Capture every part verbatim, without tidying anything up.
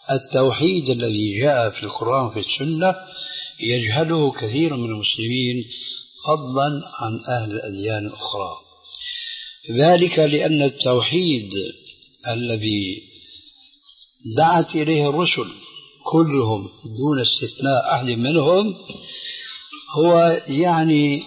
التوحيد الذي جاء في القرآن وفي السنة يجهله كثير من المسلمين فضلا عن أهل الأديان الأخرى. ذلك لأن التوحيد الذي دعت إليه الرسل كلهم دون استثناء أحد منهم هو يعني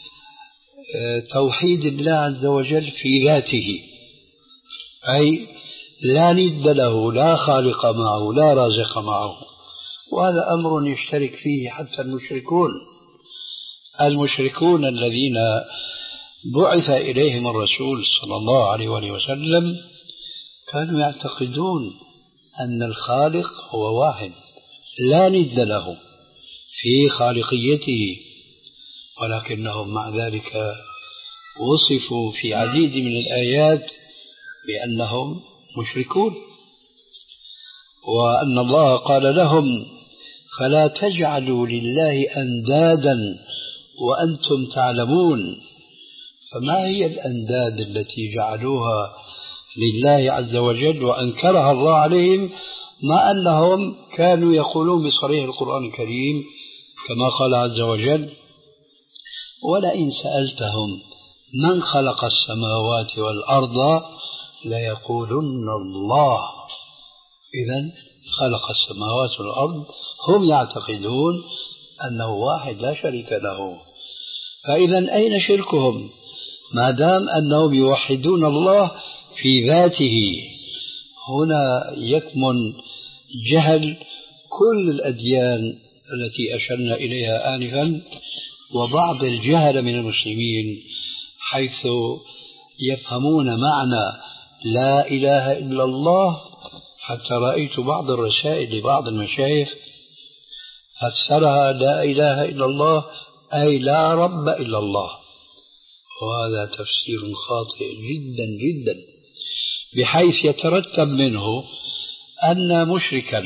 توحيد الله عز وجل في ذاته، أي لا ند له، لا خالق معه، لا رازق معه. وهذا أمر يشترك فيه حتى المشركون المشركون الذين بعث إليهم الرسول صلى الله عليه وآله وسلم كانوا يعتقدون أن الخالق هو واحد لا ند له في خالقيته، ولكنهم مع ذلك وصفوا في عديد من الآيات بأنهم مشركون، وأن الله قال لهم فلا تجعلوا لله أندادا وأنتم تعلمون. فما هي الأنداد التي جعلوها لله عز وجل وأنكرها الله عليهم، مع أنهم كانوا يقولون بصريح القرآن الكريم كما قال عز وجل ولئن سألتهم من خلق السماوات والأرض ليقولن الله. إذن خلق السماوات والأرض، هم يعتقدون أنه واحد لا شريك له. فإذا أين شركهم ما دام أنهم يوحدون الله في ذاته؟ هنا يكمن جهل كل الأديان التي أشرنا إليها آنفا، وبعض الجهل من المسلمين حيث يفهمون معنى لا إله إلا الله. حتى رأيت بعض الرسائل لبعض المشايخ فسرها لا إله إلا الله أي لا رب إلا الله، وهذا تفسير خاطئ جدا جدا، بحيث يترتب منه أن مشركا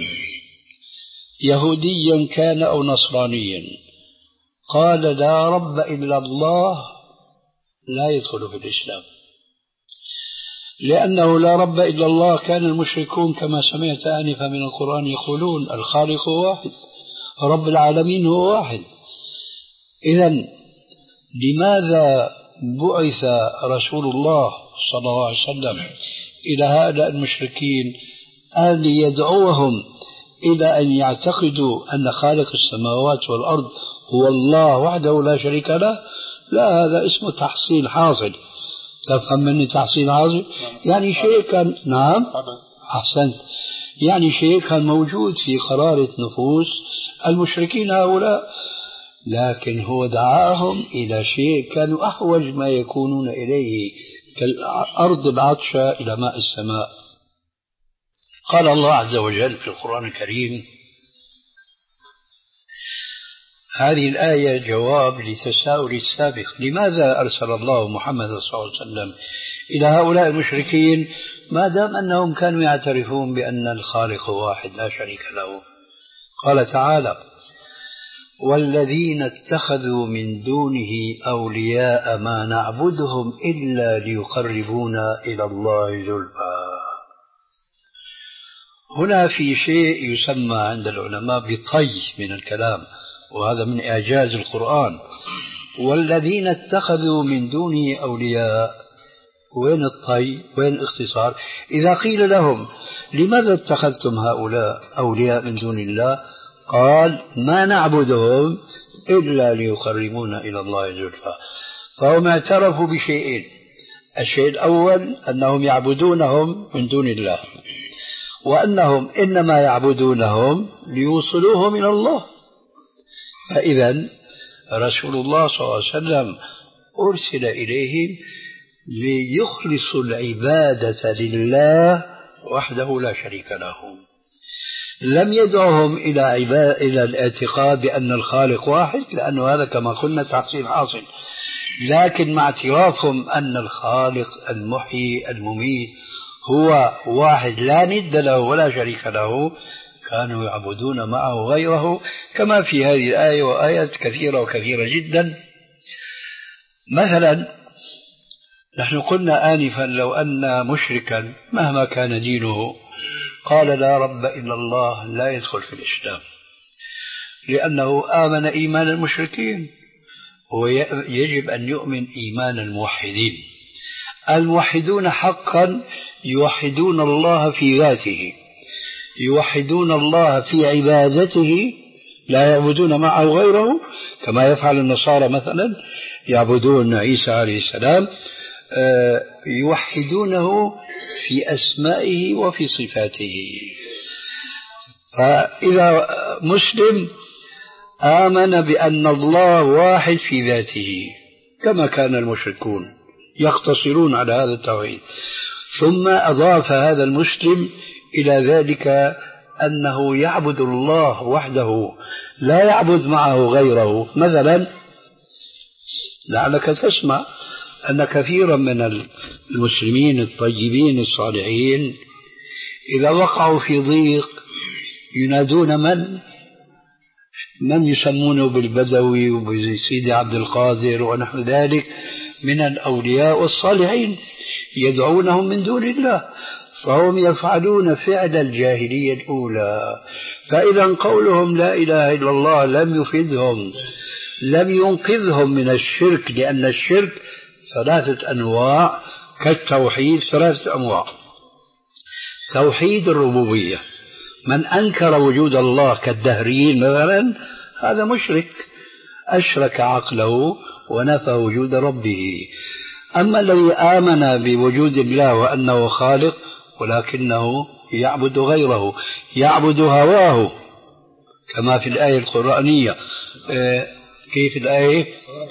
يهوديا كان أو نصرانيا قال لا رب إلا الله لا يدخل في الإسلام، لأنه لا رب إلا الله كان المشركون كما سمعت آنفا من القرآن يقولون الخالق هو واحد، رب العالمين هو واحد. إذن لماذا بعث رسول الله صلى الله عليه وسلم إلى هؤلاء المشركين أن يدعوهم إلى أن يعتقدوا أن خالق السماوات والأرض هو الله وحده لا شريك له؟ لا، هذا اسمه تحصيل حاصل. تفهم مني تحصيل حاصل؟ يعني شيء كان، نعم أحسنت، يعني شيء كان موجود في قرارة نفوس المشركين هؤلاء، لكن هو دعاهم إلى شيء كانوا أحوج ما يكونون إليه كالأرض العطشة إلى ماء السماء. قال الله عز وجل في القرآن الكريم، هذه الآية جواب لتساؤل السابق، لماذا أرسل الله محمد صلى الله عليه وسلم إلى هؤلاء المشركين ما دام أنهم كانوا يعترفون بأن الخالق واحد لا شريك له؟ قال تعالى والذين اتخذوا من دونه أولياء ما نعبدهم إلا ليقربونا إلى الله زلفى. هنا في شيء يسمى عند العلماء بطي من الكلام، وهذا من إعجاز القرآن. والذين اتخذوا من دونه أولياء، وين الطي وين الاختصار؟ إذا قيل لهم لماذا اتخذتم هؤلاء أولياء من دون الله قال ما نعبدهم إلا ليقربونا إلى الله زلفى. فهم اعترفوا بشيئين، الشيء الأول أنهم يعبدونهم من دون الله، وأنهم إنما يعبدونهم ليوصلوهم إلى الله. فإذا رسول الله صلى الله عليه وسلم أرسل إليهم ليخلصوا العبادة لله وحده لا شريك له. لم يدعوهم إلى عبادة إلى الاعتقاد بأن الخالق واحد، لأنه هذا كما قلنا تحصيل حاصل، لكن مع اعترافهم أن الخالق المحيي المميت هو واحد لا ند له ولا شريك له، كانوا يعبدون معه غيره، كما في هذه الآية وآيات كثيرة وكثيرة جدا. مثلا نحن قلنا آنفا لو أن مشركا مهما كان دينه قال لا رب إلا الله لا يدخل في الإسلام، لأنه آمن إيمان المشركين، ويجب أن يؤمن إيمان الموحدين. الموحدون حقا يوحدون الله في ذاته، يوحدون الله في عبادته، لا يعبدون معه غيره كما يفعل النصارى مثلا، يعبدون عيسى عليه السلام، يوحدونه في أسمائه وفي صفاته. فإذا مسلم آمن بأن الله واحد في ذاته كما كان المشركون يقتصرون على هذا التوحيد، ثم أضاف هذا المسلم إلى ذلك أنه يعبد الله وحده لا يعبد معه غيره. مثلا لعلك تسمع أن كثيرا من المسلمين الطيبين الصالحين إذا وقعوا في ضيق ينادون من من يسمونه بالبدوي وبسيدي عبد القادر ونحو ذلك من الأولياء والصالحين، يدعونهم من دون الله، فهم يفعلون فعل الجاهلية الأولى. فإذا قولهم لا إله إلا الله لم يفيدهم، لم ينقذهم من الشرك، لأن الشرك ثلاثة أنواع كالتوحيد ثلاثة أنواع. توحيد الربوبية، من أنكر وجود الله كالدهريين مثلا هذا مشرك، أشرك عقله ونفى وجود ربه. أما الذي آمن بوجود الله وأنه خالق ولكنه يعبد غيره، يعبد هواه كما في الآية القرآنية، كيف الآية؟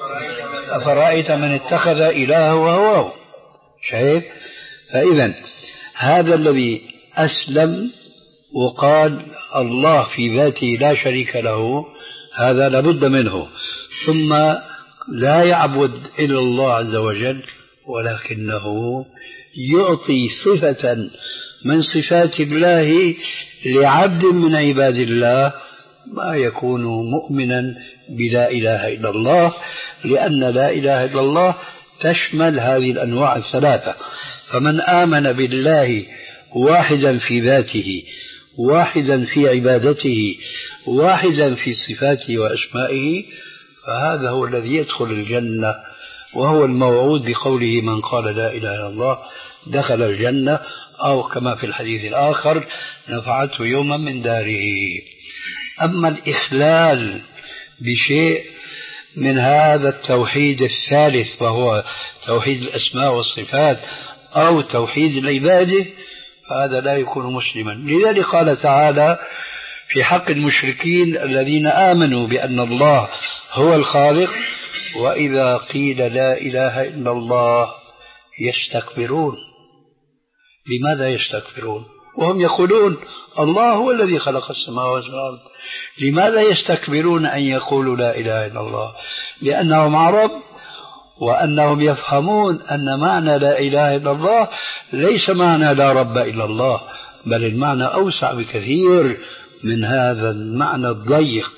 أفرأيت من اتخذ إلهه هواه. شايف؟ فإذا هذا الذي أسلم وقال الله في ذاته لا شريك له هذا لابد منه، ثم لا يعبد إلا الله عز وجل ولكنه يعطي صفة من صفات الله لعبد من عباد الله، ما يكون مؤمنا بلا إله إلا الله، لأن لا إله إلا الله تشمل هذه الأنواع الثلاثة. فمن آمن بالله واحدا في ذاته، واحدا في عبادته، واحدا في صفاته وأسمائه، فهذا هو الذي يدخل الجنة، وهو الموعود بقوله من قال لا إله إلا الله دخل الجنة، أو كما في الحديث الآخر نفعته يوما من داره. أما الإخلال بشيء من هذا التوحيد الثالث وهو توحيد الأسماء والصفات أو توحيد العبادة فهذا لا يكون مسلما. لذلك قال تعالى في حق المشركين الذين آمنوا بأن الله هو الخالق وإذا قيل لا إله إلا الله يستكبرون. لماذا يستكبرون وهم يقولون الله هو الذي خلق السماوات والأرض؟ لماذا يستكبرون أن يقولوا لا إله إلا الله؟ لأنهم عرب وأنهم يفهمون أن معنى لا إله إلا الله ليس معنى لا رب إلا الله، بل المعنى أوسع بكثير من هذا المعنى الضيق.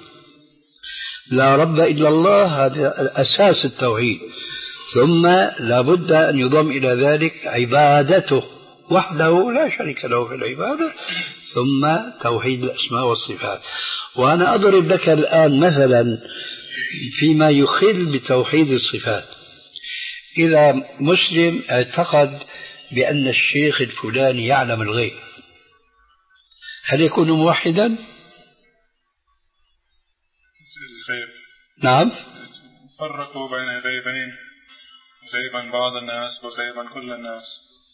لا رب إلا الله هذا أساس التوحيد، ثم لابد أن يضم إلى ذلك عبادته وحده لا شريك له في العبادة، ثم توحيد الأسماء والصفات. وأنا أضرب لك الآن مثلا فيما يخل بتوحيد الصفات. إذا مسلم اعتقد بأن الشيخ الفلاني يعلم الغيب، هل يكون موحدا؟ الغيب نعم، فرقوا بين غيبين، غيبا بعض الناس وغيبا كل الناس.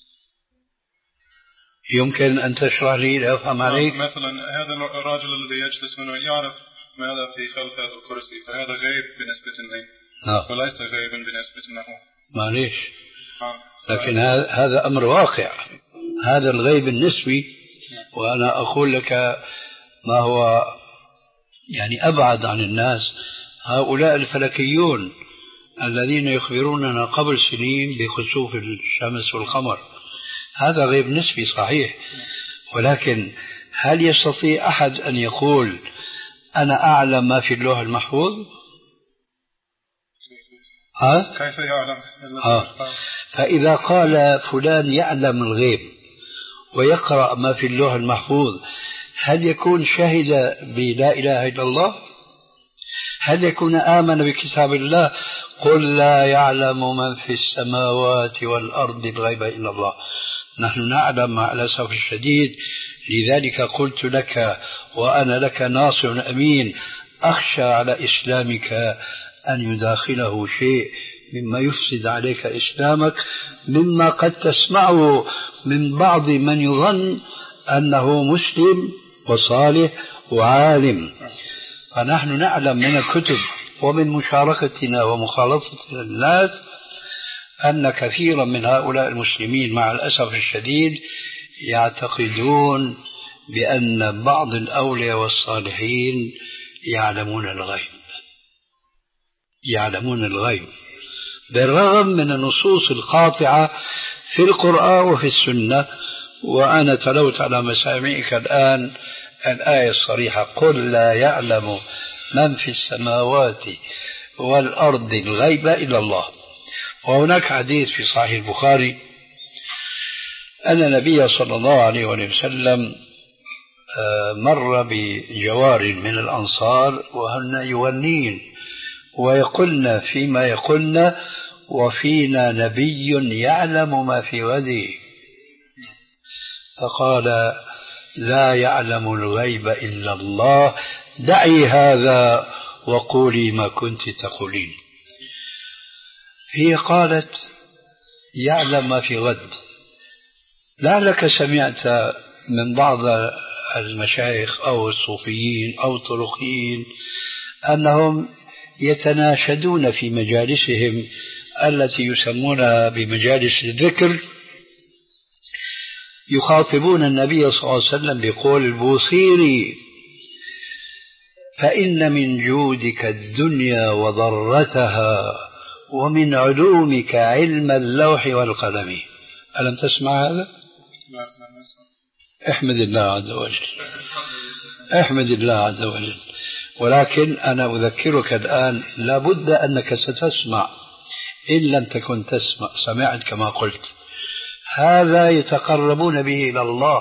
يمكن أن تشرح لي لأفهم عليك؟ مثلا هذا الرجل الذي يجلس منه يعرف ماذا في خلف هذا الكرسي، فهذا غيب بالنسبة لي آه. وليس غيبا بالنسبة له. معليش آه. لكن هذا أمر واقع، هذا الغيب النسبي. وأنا أقول لك ما هو يعني أبعد عن الناس، هؤلاء الفلكيون الذين يخبروننا قبل سنين بخسوف الشمس والقمر، هذا غيب نسبي صحيح، ولكن هل يستطيع أحد أن يقول أنا أعلم ما في اللوح المحفوظ؟ ها؟ كيف يعلم؟ ها. فإذا قال فلان يعلم الغيب ويقرأ ما في اللوح المحفوظ، هل يكون شهد بلا إله إلا الله؟ هل يكون آمن بكتاب الله؟ قل لا يعلم من في السماوات والأرض الغيب إلا الله. نحن نعلم مع الأسف الشديد، لذلك قلت لك وأنا لك ناصر أمين، أخشى على إسلامك أن يداخله شيء مما يفسد عليك إسلامك، مما قد تسمعه من بعض من يظن أنه مسلم وصالح وعالم. فنحن نعلم من الكتب ومن مشاركتنا ومخالطتنا الناس أن كثيرا من هؤلاء المسلمين مع الأسف الشديد يعتقدون بأن بعض الأولياء والصالحين يعلمون الغيب، يعلمون الغيب بالرغم من النصوص القاطعة في القرآن وفي السنة. وأنا تلوت على مسامعك الآن الآية الصريحة: قل لا يعلم من في السماوات والأرض الغيب إلا الله. وهناك حديث في صحيح البخاري أن النبي صلى الله عليه وسلم مر بجوار من الأنصار وهن يغنين ويقولن فيما يقولن: وفينا نبي يعلم ما في غده. فقال: لا يعلم الغيب إلا الله، دعي هذا وقولي ما كنت تقولين. هي قالت: يعلم ما في غد. لعلك سمعت من بعض المشايخ أو الصوفيين أو الطرقيين أنهم يتناشدون في مجالسهم التي يسمونها بمجالس الذكر، يخاطبون النبي صلى الله عليه وسلم بقول البوصيري: فإن من جودك الدنيا وضرتها ومن علومك علم اللوح والقلم. ألم تسمع هذا؟ احمد الله عز وجل، احمد الله عز وجل. ولكن أنا أذكرك الآن لابد أنك ستسمع، إن لم تكن تسمع سمعت كما قلت. هذا يتقربون به إلى الله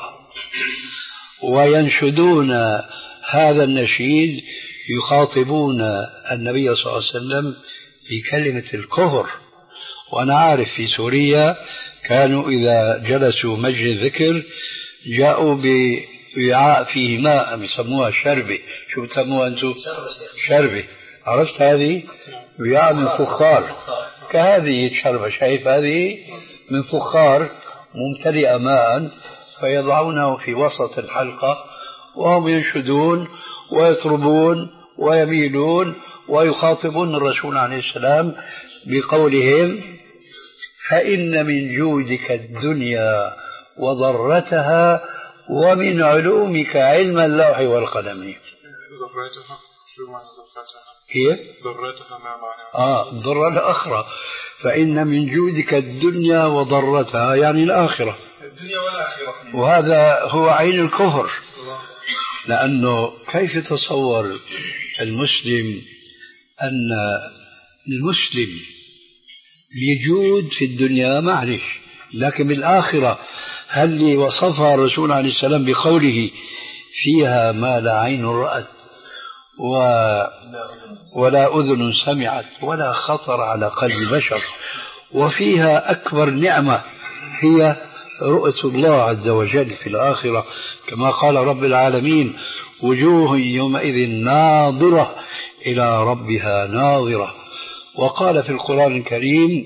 وينشدون هذا النشيد، يخاطبون النبي صلى الله عليه وسلم بكلمة الكفر. وأنا عارف في سوريا كانوا إذا جلسوا مجلس ذكر جاءوا بوعاء فيه ماء يسموها شربة. شو بتسموها أنتم؟ شربة. عرفت هذه؟ وعاء من فخار كهذه الشربة، شايف هذه من فخار ممتلئة ماء، فيضعونه في وسط الحلقة وهم ينشدون ويطربون ويميلون ويخاطبون الرسول عليه السلام بقولهم: فإن من جودك الدنيا وضرتها ومن علومك علم اللوح والقلم. ضرتها شو معنى ضرتها؟ هي ضرتها ما معنى؟ آه ضر الآخرة. فإن من جودك الدنيا وضرتها يعني الآخرة، الدنيا والآخرة. وهذا هو عين الكفر. لأنه كيف تصور المسلم أن المسلم يجود في الدنيا معلش، لكن بالآخرة هل اللي وصفها الرسول عليه السلام بقوله: فيها ما لا عين رأت و... ولا أذن سمعت ولا خطر على قلب بشر، وفيها أكبر نعمة هي رؤية الله عز وجل في الآخرة، كما قال رب العالمين: وجوه يومئذ ناظرة إلى ربها ناظرة. وقال في القرآن الكريم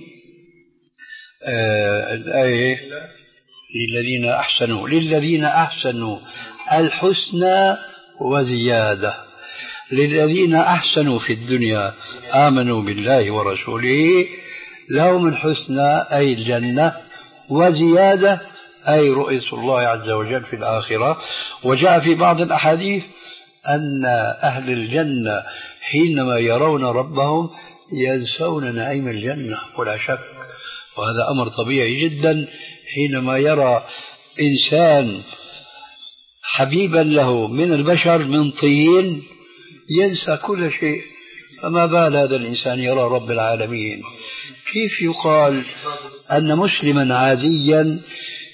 آه الآية: للذين أحسنوا للذين أحسنوا الحسنى وزيادة. للذين أحسنوا في الدنيا آمنوا بالله ورسوله لهم الحسنى أي الجنة، وزيادة أي رؤية الله عز وجل في الآخرة. وجاء في بعض الأحاديث أن أهل الجنة حينما يرون ربهم ينسون نعيم الجنة ولا شك، وهذا أمر طبيعي جدا. حينما يرى إنسان حبيبا له من البشر من طين ينسى كل شيء، فما بال هذا الإنسان يرى رب العالمين؟ كيف يقال أن مسلما عاديا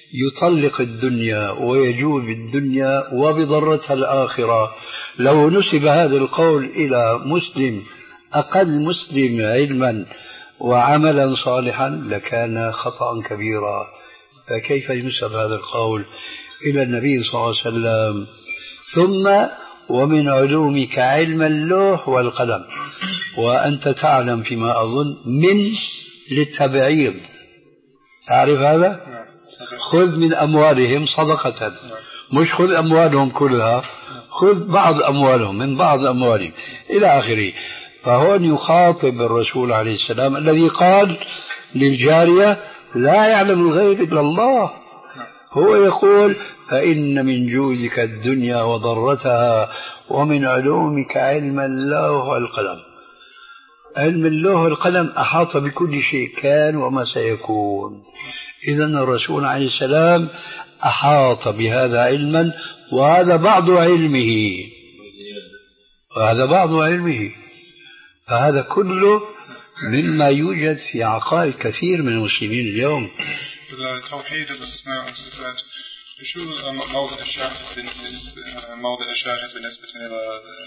يطلق الدنيا ويجوز بالدنيا وبضرتها الآخرة. لو نسب هذا القول إلى مسلم أقل مسلم علما وعملا صالحا لكان خطأ كبيرا، فكيف ينسب هذا القول إلى النبي صلى الله عليه وسلم؟ ثم ومن علومك علم اللوح والقلم، وأنت تعلم فيما أظن من للتبعيض، تعرف هذا؟ خذ من أموالهم صدقة، مش خذ أموالهم كلها، خذ بعض أموالهم من بعض أموالهم إلى آخره. فهون يخاطب الرسول عليه السلام الذي قال للجارية لا يعلم الغيب إلا الله، هو يقول فإن من جودك الدنيا وضرتها ومن علومك علم اللوح والقلم. علم اللوح والقلم أحاط بكل شيء كان وما سيكون. إذن الرسول عليه السلام أحاط بهذا علما، وهذا بعض علمه وهذا بعض علمه فهذا كله مما يوجد في عقائد كثير من المسلمين اليوم. توحيد الأسماء والصفات شو موضع الشاهد موضع الشاهد بالنسبة إلى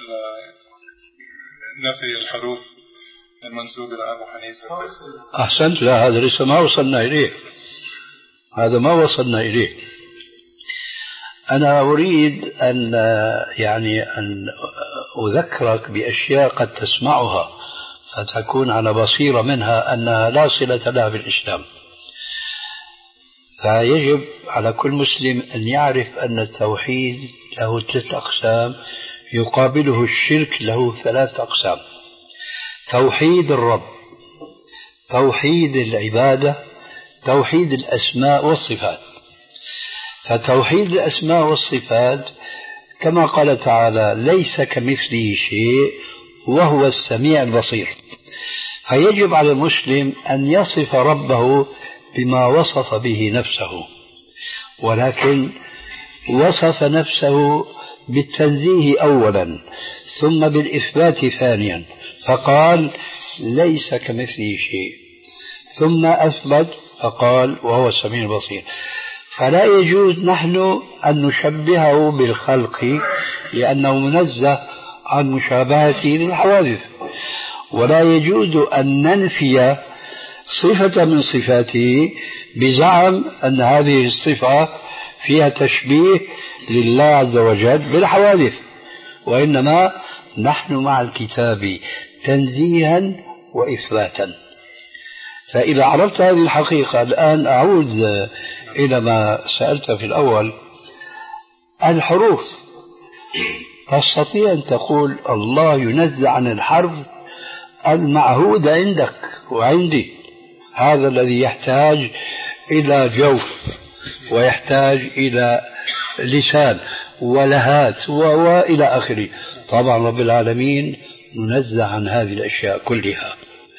نفي الحروف المنسوب إلى أبو حنيفة؟ أحسنت، لا هذا لسه ما وصلنا إليه، هذا ما وصلنا إليه. أنا أريد أن يعني أن أذكرك بأشياء قد تسمعها فتكون على بصيرة منها أنها لا صلة لها بالإسلام. فيجب على كل مسلم أن يعرف أن التوحيد له ثلاث أقسام، يقابله الشرك له ثلاث أقسام: توحيد الرب، توحيد العبادة، توحيد الأسماء والصفات. فتوحيد الأسماء والصفات كما قال تعالى ليس كمثله شيء وهو السميع البصير، فيجب على المسلم أن يصف ربه بما وصف به نفسه، ولكن وصف نفسه بالتنزيه أولا ثم بالإثبات ثانيا، فقال ليس كمثله شيء، ثم أثبت فقال وهو السميع البصير. فلا يجوز نحن أن نشبهه بالخلق لأنه منزه عن مشابهته للحوادث، ولا يجوز أن ننفي صفة من صفاته بزعم أن هذه الصفة فيها تشبيه لله عز وجل بالحوادث، وإنما نحن مع الكتاب تنزيها وإثباتا. فإذا عرفت هذه الحقيقة، الآن أعود إلى ما سألت في الأول. الحروف تستطيع أن تقول الله ينزه عن الحرف المعهود عندك وعندي، هذا الذي يحتاج إلى جوف ويحتاج إلى لسان ولهات وإلى آخره. طبعا رب العالمين منزه عن هذه الأشياء كلها.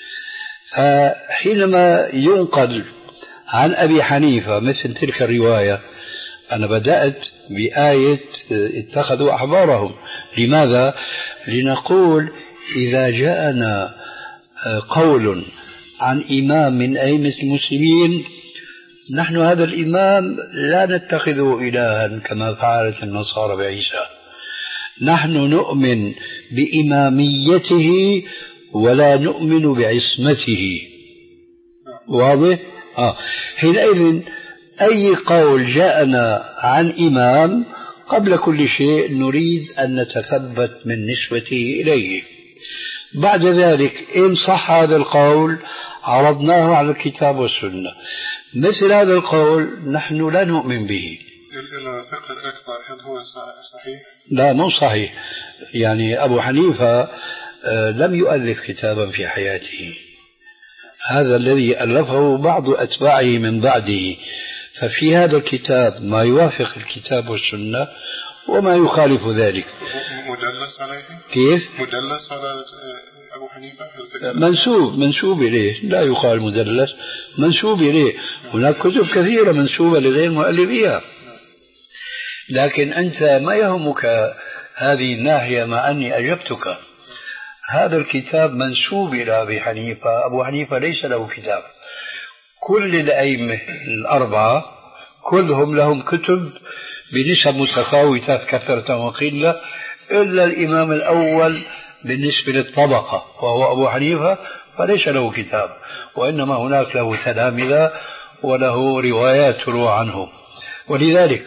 فحينما ينقل عن أبي حنيفة مثل تلك الرواية، أنا بدأت بآية اتخذوا أحبارهم. لماذا؟ لنقول إذا جاءنا قول عن إمام من أئمة المسلمين، نحن هذا الإمام لا نتخذه إلها كما فعلت النصارى بعيسى، نحن نؤمن بإماميته ولا نؤمن بعصمته. واضح؟ آه. حينئذ أي قول جاءنا عن إمام قبل كل شيء نريد أن نتثبت من نسبته إليه. بعد ذلك إن صح هذا القول عرضناه على الكتاب والسنة. مثل هذا القول نحن لا نؤمن به. الفقه الأكبر هل هو صحيح؟ لا مو صحيح. يعني أبو حنيفة لم يؤلف كتابا في حياته، هذا الذي ألفه بعض أتباعه من بعده، ففي هذا الكتاب ما يوافق الكتاب والسنة وما يخالف ذلك. مدلس عليه؟ كيف؟ مدلس على أبو حنيفة؟ منسوب منسوب إليه، لا يقال مدلس، منسوب إليه. هناك كتب كثيرة منسوبة لغير مؤلفيها، لكن أنت ما يهمك هذه الناحية مع أني أجبتك. هذا الكتاب منسوب إلى أبي حنيفة، أبو حنيفة ليس له كتاب. كل الأئمة الأربعة كلهم لهم كتب بنسب متفاوتة كثرة وقلة، إلا الإمام الأول بالنسبة للطبقة وهو أبو حنيفة فليس له كتاب، وإنما هناك له تلامذة وله روايات تروى عنه. ولذلك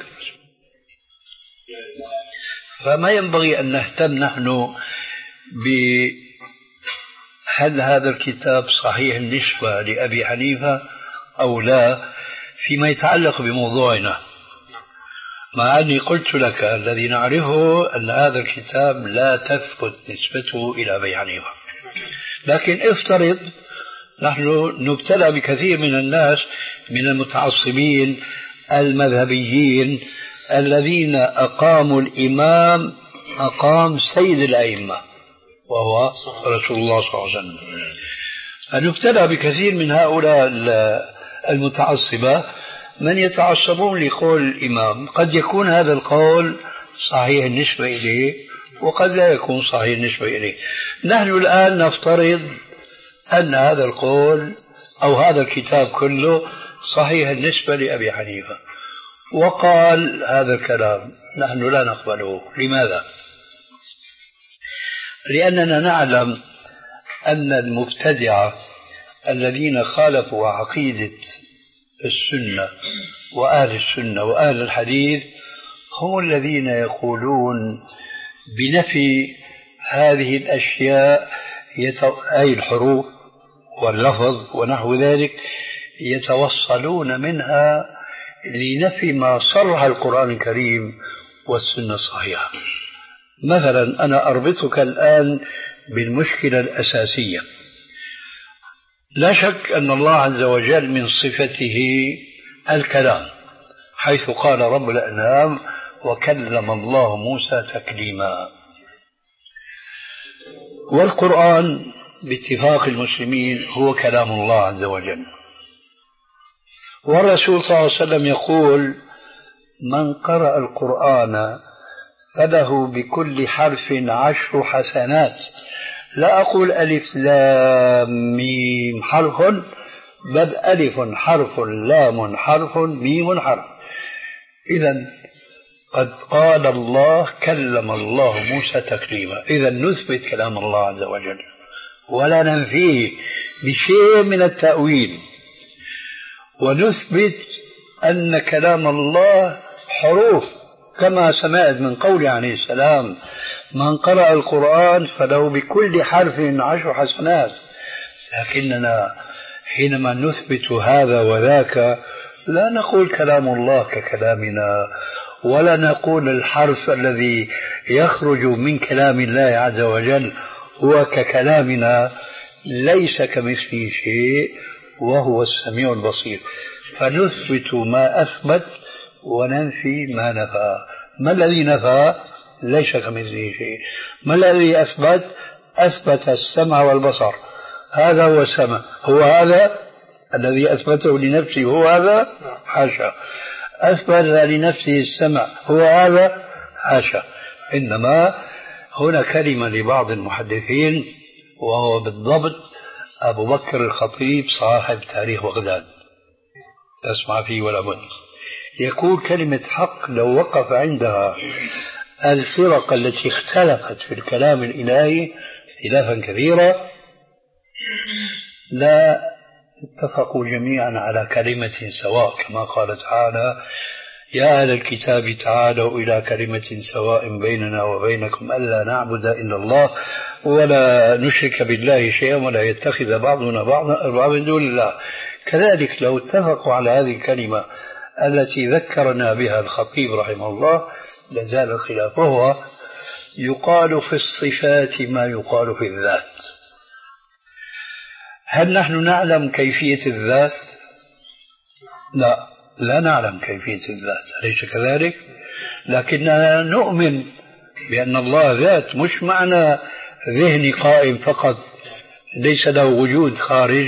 فما ينبغي أن نهتم نحن بهل هذا الكتاب صحيح النسبة لأبي حنيفة أو لا فيما يتعلق بموضوعنا، مع أني قلت لك الذي نعرفه أن هذا الكتاب لا تثبت نسبته إلى أبي حنيفة. لكن افترض نحن نبتلى بكثير من الناس من المتعصبين المذهبيين الذين أقاموا الإمام أقام سيد الأئمة وهو رسول الله صلى الله عليه وسلم. فنبتلى بكثير من هؤلاء المتعصبة من يتعصبون لقول الإمام، قد يكون هذا القول صحيح النسبة إليه وقد لا يكون صحيح النسبة إليه. نحن الآن نفترض أن هذا القول أو هذا الكتاب كله صحيح النسبة لأبي حنيفة وقال هذا الكلام، نحن لا نقبله. لماذا؟ لأننا نعلم أن المبتدعة الذين خالفوا عقيدة السنة وأهل السنة وأهل الحديث هم الذين يقولون بنفي هذه الأشياء أي الحروف واللفظ ونحو ذلك، يتوصلون منها لنفي ما صرح القرآن الكريم والسنة الصحيحة. مثلا أنا أربطك الآن بالمشكلة الأساسية. لا شك أن الله عز وجل من صفته الكلام، حيث قال رب الأنعام وكلم الله موسى تكليما. والقرآن باتفاق المسلمين هو كلام الله عز وجل. والرسول صلى الله عليه وسلم يقول من قرأ القرآن فله بكل حرف عشر حسنات. لا أقول ألف لام ميم حرف، بل ألف حرف لام حرف ميم حرف. إذن قد قال الله كلم الله موسى تكليما. إذن نثبت كلام الله عز وجل ولا ننفيه بشيء من التأويل، ونثبت أن كلام الله حروف كما سمعت من قول عليه السلام من قرأ القرآن فله بكل حرف عشر حسنات. لكننا حينما نثبت هذا وذاك لا نقول كلام الله ككلامنا، ولا نقول الحرف الذي يخرج من كلام الله عز وجل هو ككلامنا، ليس كمثله شيء وهو السميع البصير. فنثبت ما أثبت وننفي ما نفى. ما الذي نفى؟ ليس كمثله شيء. ما الذي أثبت؟ أثبت السمع والبصر. هذا هو السمع، هو هذا الذي أثبته لنفسه، هو هذا؟ حاشا. أثبت لنفسه السمع، هو هذا؟ حاشا. إنما هنا كلمة لبعض المحدثين وهو بالضبط أبو بكر الخطيب صاحب تاريخ بغداد، تسمع فيه ولا بد، يقول كلمة حق لو وقف عندها الفرق التي اختلفت في الكلام الإلهي اختلافا كثيرا لا اتفقوا جميعا على كلمة سواء، كما قال تعالى يا أهل الكتاب تعالوا إلى كلمة سواء بيننا وبينكم ألا نعبد إلا الله ولا نشرك بالله شيئا ولا يتخذ بعضنا بعضا من دون الله. كذلك لو اتفقوا على هذه الكلمة التي ذكرنا بها الخطيب رحمه الله لزال الخلاف. وهو يقال في الصفات ما يقال في الذات. هل نحن نعلم كيفية الذات؟ لا، لا نعلم كيفية الذات، أليس كذلك؟ لكننا نؤمن بأن الله ذات، مش معنى ذهني قائم فقط ليس له وجود خارج.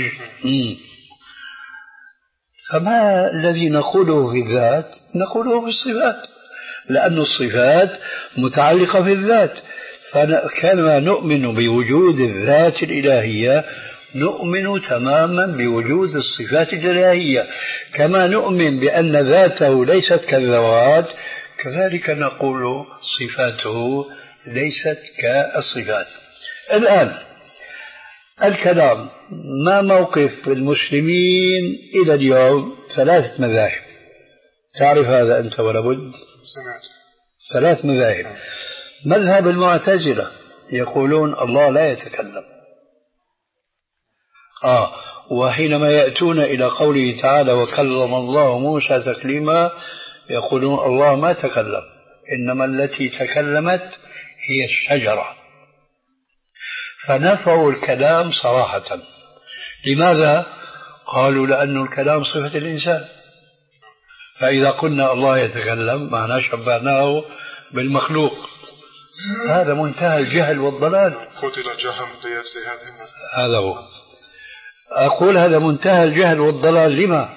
فما الذي نقوله في الذات نقوله في الصفات، لأن الصفات متعلقة في الذات. فكما نؤمن بوجود الذات الإلهية نؤمن تماما بوجود الصفات الإلهية، كما نؤمن بأن ذاته ليست كالذوات كذلك نقول صفاته ليست كالصفات. الآن الكلام، ما موقف المسلمين إلى اليوم؟ ثلاثة مذاهب، تعرف هذا أنت ولا بد؟ سمعت. ثلاث مذاهب. مذهب المعتزلة يقولون الله لا يتكلم، آه وحينما يأتون إلى قوله تعالى وكلم الله موسى تكليما يقولون الله ما تكلم، إنما التي تكلمت هي الشجرة، فنفوا الكلام صراحة. لماذا؟ قالوا لأن الكلام صفة الإنسان، فإذا قلنا الله يتكلم معناه شبهناه بالمخلوق. هذا منتهى الجهل والضلال. قتل جهم ضياف هذه المسألة. هذا هو، أقول هذا منتهى الجهل والضلال. لما؟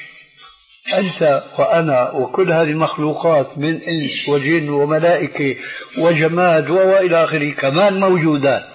أنت وأنا وكل هذه المخلوقات من إنس وجن وملائكة وجماد وإلى آخره كمان موجودات،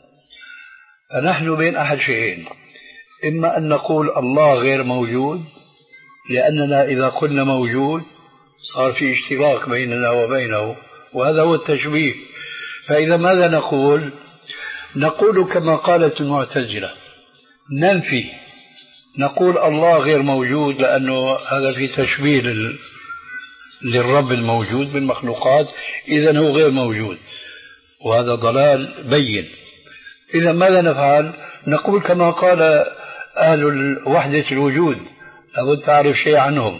فنحن بين أحد شيئين، إما أن نقول الله غير موجود لأننا إذا قلنا موجود صار في اشتراك بيننا وبينه، وهذا هو التشبيه. فإذا ماذا نقول؟ نقول كما قالت المعتزلة، ننفي، نقول الله غير موجود لأنه هذا في تشبيه لل... للرب الموجود بالمخلوقات، إذن هو غير موجود، وهذا ضلال بين. إذا ماذا نفعل؟ نقول كما قال أهل وحدة الوجود، لابد تعرف شيء عنهم.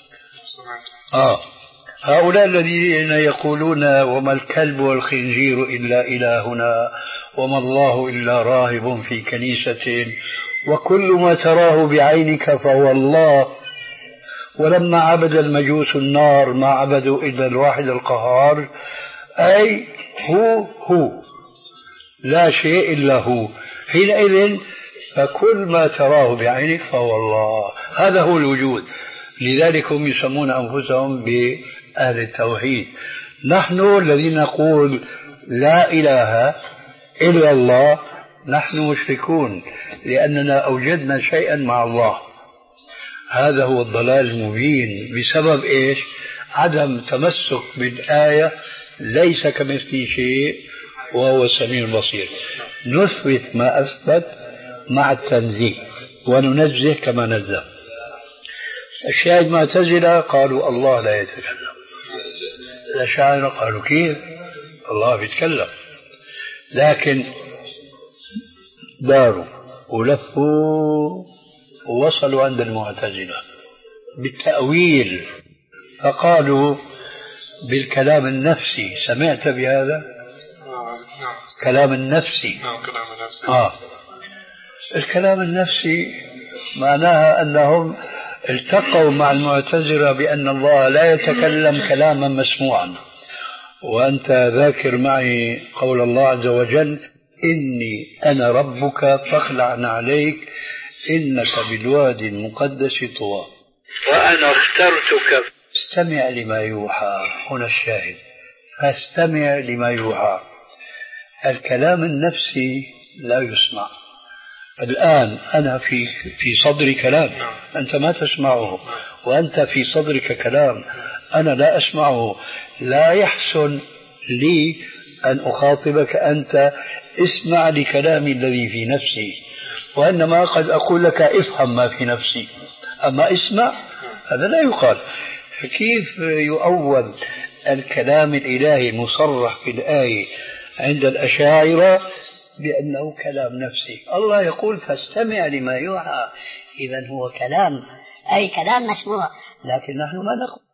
آه هؤلاء الذين يقولون وما الكلب والخنزير إلا إلهنا وما الله إلا راهب في كنيسة وكل ما تراه بعينك فهو الله، ولما عبد المجوس النار ما عبدوا إلا الواحد القهار، أي هو هو لا شيء إلا هو، حينئذ فكل ما تراه بعينك فهو الله، هذا هو الوجود. لذلك هم يسمون أنفسهم بأهل التوحيد. نحن الذين نقول لا إله إلا الله نحن مشركون، لأننا أوجدنا شيئا مع الله. هذا هو الضلال المبين. بسبب إيش؟ عدم تمسك بالآية ليس كمثله شيء وهو السميع البصير. نثبت ما أثبت مع التنزيه وننزه كما نزه. الشاهد معتزلة قالوا الله لا يتكلم، الأشاعرة قالوا كيف الله بيتكلم، لكن داروا ولفوا ووصلوا عند المعتزلة بالتأويل، فقالوا بالكلام النفسي. سمعت بهذا؟ كلام النفسي. آه. الكلام النفسي معناها أنهم التقوا مع المعتزلة بأن الله لا يتكلم كلاما مسموعا. وأنت ذاكر معي قول الله عز وجل إني أنا ربك فاخلع عليك إنك بالوادي المقدس طوى وأنا اخترتك فاستمع لما يوحى. هنا الشاهد، فاستمع لما يوحى. الكلام النفسي لا يسمع. الآن أنا في في صدري كلام أنت ما تسمعه، وأنت في صدرك كلام أنا لا أسمعه. لا يحسن لي أن أخاطبك أنت اسمع لكلامي الذي في نفسي، وإنما قد أقول لك افهم ما في نفسي، أما اسمع هذا لا يقال. فكيف يؤول الكلام الإلهي المصرح في الآية عند الأشاعرة بأنه كلام نفسي؟ الله يقول فاستمع لما يوحى، إذن هو كلام، أي كلام مسموع، لكن نحن ما نقول.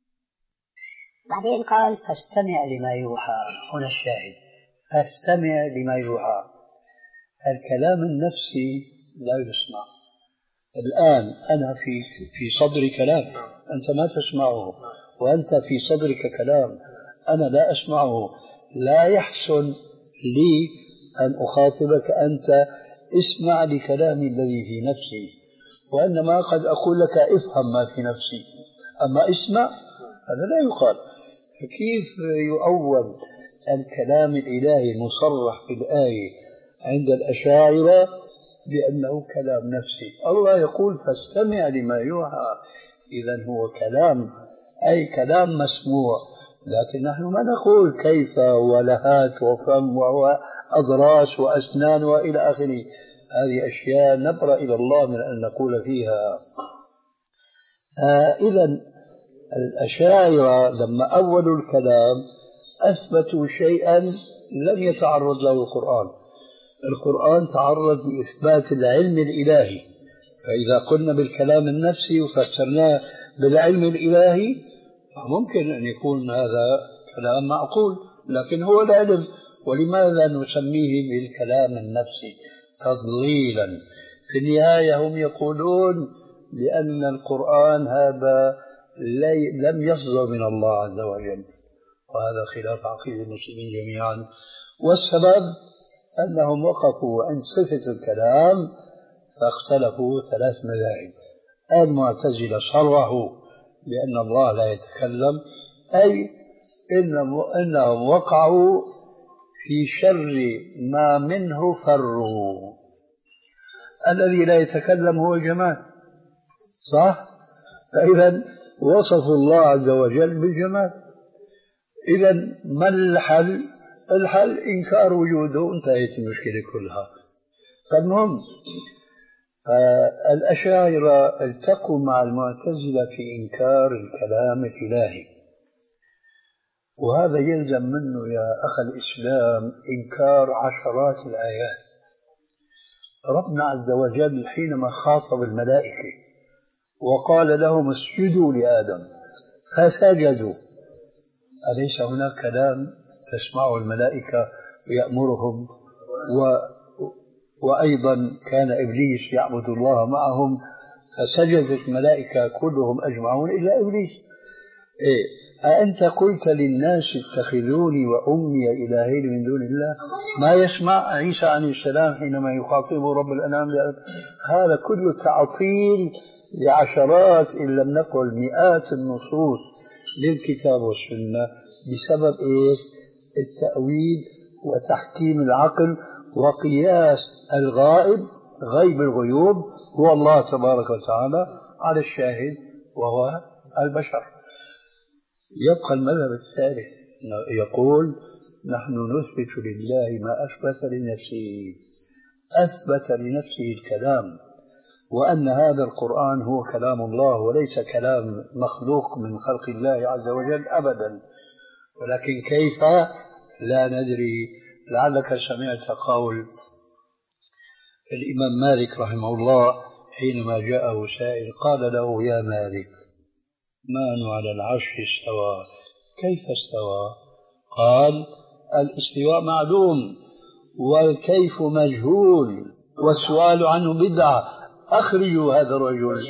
بعدين قال فاستمع لما يوحى. هنا الشاهد، فاستمع لما يوحى. الكلام النفسي لا يسمع. الآن أنا في في صدري كلام أنت ما تسمعه، وأنت في صدرك كلام أنا لا أسمعه. لا يحسن لي أن أخاطبك أنت اسمع لكلامي الذي في نفسي، وإنما قد أقول لك افهم ما في نفسي، أما اسمع هذا لا يقال. فكيف يؤول الكلام الإلهي المصرح في الآية عند الأشاعرة بأنه كلام نفسي. الله يقول فاستمع لما يوحى، إذا هو كلام، أي كلام مسموع. لكن نحن ما نقول كيف ولهات وفم وأضراس وأسنان وإلى آخره، هذه أشياء نبرأ إلى الله من أن نقول فيها. آه إذا الأشاعرة لما أولوا الكلام أثبتوا شيئا لم يتعرض له القرآن. القرآن تعرض لإثبات العلم الإلهي، فإذا قلنا بالكلام النفسي وفسرناه بالعلم الإلهي ممكن أن يكون هذا كلام معقول، لكن هو العلم. ولماذا نسميه بالكلام النفسي تضليلا؟ في النهاية هم يقولون لأن القرآن هذا لم يصدر من الله عز وجل، وهذا خلاف عقيدة المسلمين جميعا. والسبب أنهم وقفوا عند صفة الكلام فاختلفوا ثلاث مذاهب. المعتزلة صرحوا بأن الله لا يتكلم، أي إنهم وقعوا في شر ما منه فروا. الذي لا يتكلم هو جمال، صح؟ فإذا وصفوا الله عز وجل بالجمال. إذا ما الحل؟ الحل إنكار وجوده، انتهت المشكلة كلها. فالمهم الأشاعرة التقوا مع المعتزلة في إنكار الكلام الإلهي، وهذا يلزم منه يا أخ الإسلام إنكار عشرات الآيات. ربنا عز وجل حينما خاطب الملائكة وقال لهم اسجدوا لآدم فسجدوا، أليس هناك كلام تسمعه الملائكة ويأمرهم؟ و وأيضا كان إبليس يعبد الله معهم فسجدت الملائكة كلهم أجمعون إلا إبليس. إيه؟ أأنت قلت للناس اتخذوني وأمي إلهين من دون الله؟ ما يسمع عيسى عليه السلام حينما يخاطبه رب الأنام؟ هذا كله تعطيل لعشرات إن لم نقل مئات النصوص للكتاب والسنة بسبب إيش؟ التأويل وتحكيم العقل وقياس الغائب غيب الغيوب هو الله تبارك وتعالى على الشاهد وهو البشر. يبقى المذهب الثالث يقول نحن نثبت لله ما أثبت لنفسه، أثبت لنفسه الكلام، وأن هذا القرآن هو كلام الله وليس كلام مخلوق من خلق الله عز وجل أبدا. ولكن كيف لا ندري. لعلك سمعت قول الإمام مالك رحمه الله حينما جاءه سائل قال له يا مالك من على العرش استوى كيف استوى؟ قال الاستواء معلوم والكيف مجهول والسؤال عنه بدعة، أخرجوا هذا الرجل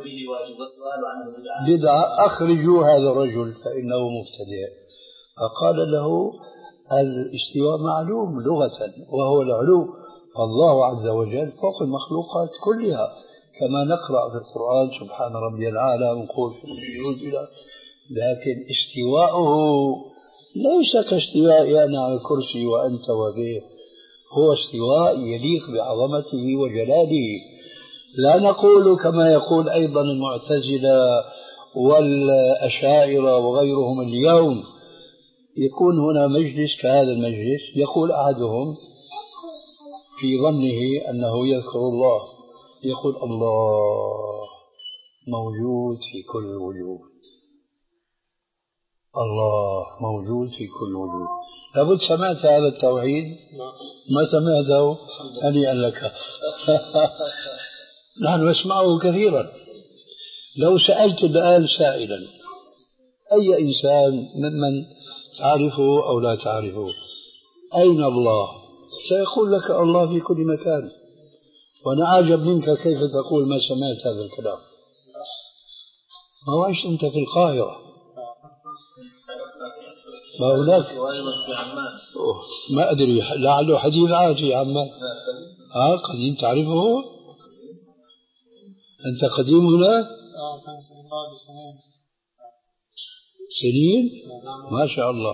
بدعة، أخرجوا هذا الرجل فإنه مبتدع. فقال له الاستواء معلوم لغة وهو العلو، فالله عز وجل فوق المخلوقات كلها، كما نقرأ في القرآن سبحان ربي الأعلى ونقول في الجود إلى. لكن استواءه ليس كاستواء أنا على الكرسي وأنت وغير، هو استواء يليق بعظمته وجلاله. لا نقول كما يقول أيضا المعتزلة والأشاعرة وغيرهم اليوم، يكون هنا مجلس كهذا المجلس يقول أحدهم في ظنه أنه يذكر الله يقول الله موجود في كل وجود، الله موجود في كل وجود. لابد سمعت هذا التوحيد؟ ما سمعته؟ هنيئا لك. نحن نسمعه كثيرا. لو سألت الآن سائلا أي إنسان ممن تعرفه أو لا تعرفه أين الله؟ سيقول لك الله في كل مكان. وأنا أعجب منك كيف تقول ما سمعت هذا الكلام. ما هو عشت أنت في القاهرة، ما هناك ما أدري لعله حديث عادي عمان. ها قديم تعرفه أنت قديم هنا سنين ما شاء الله.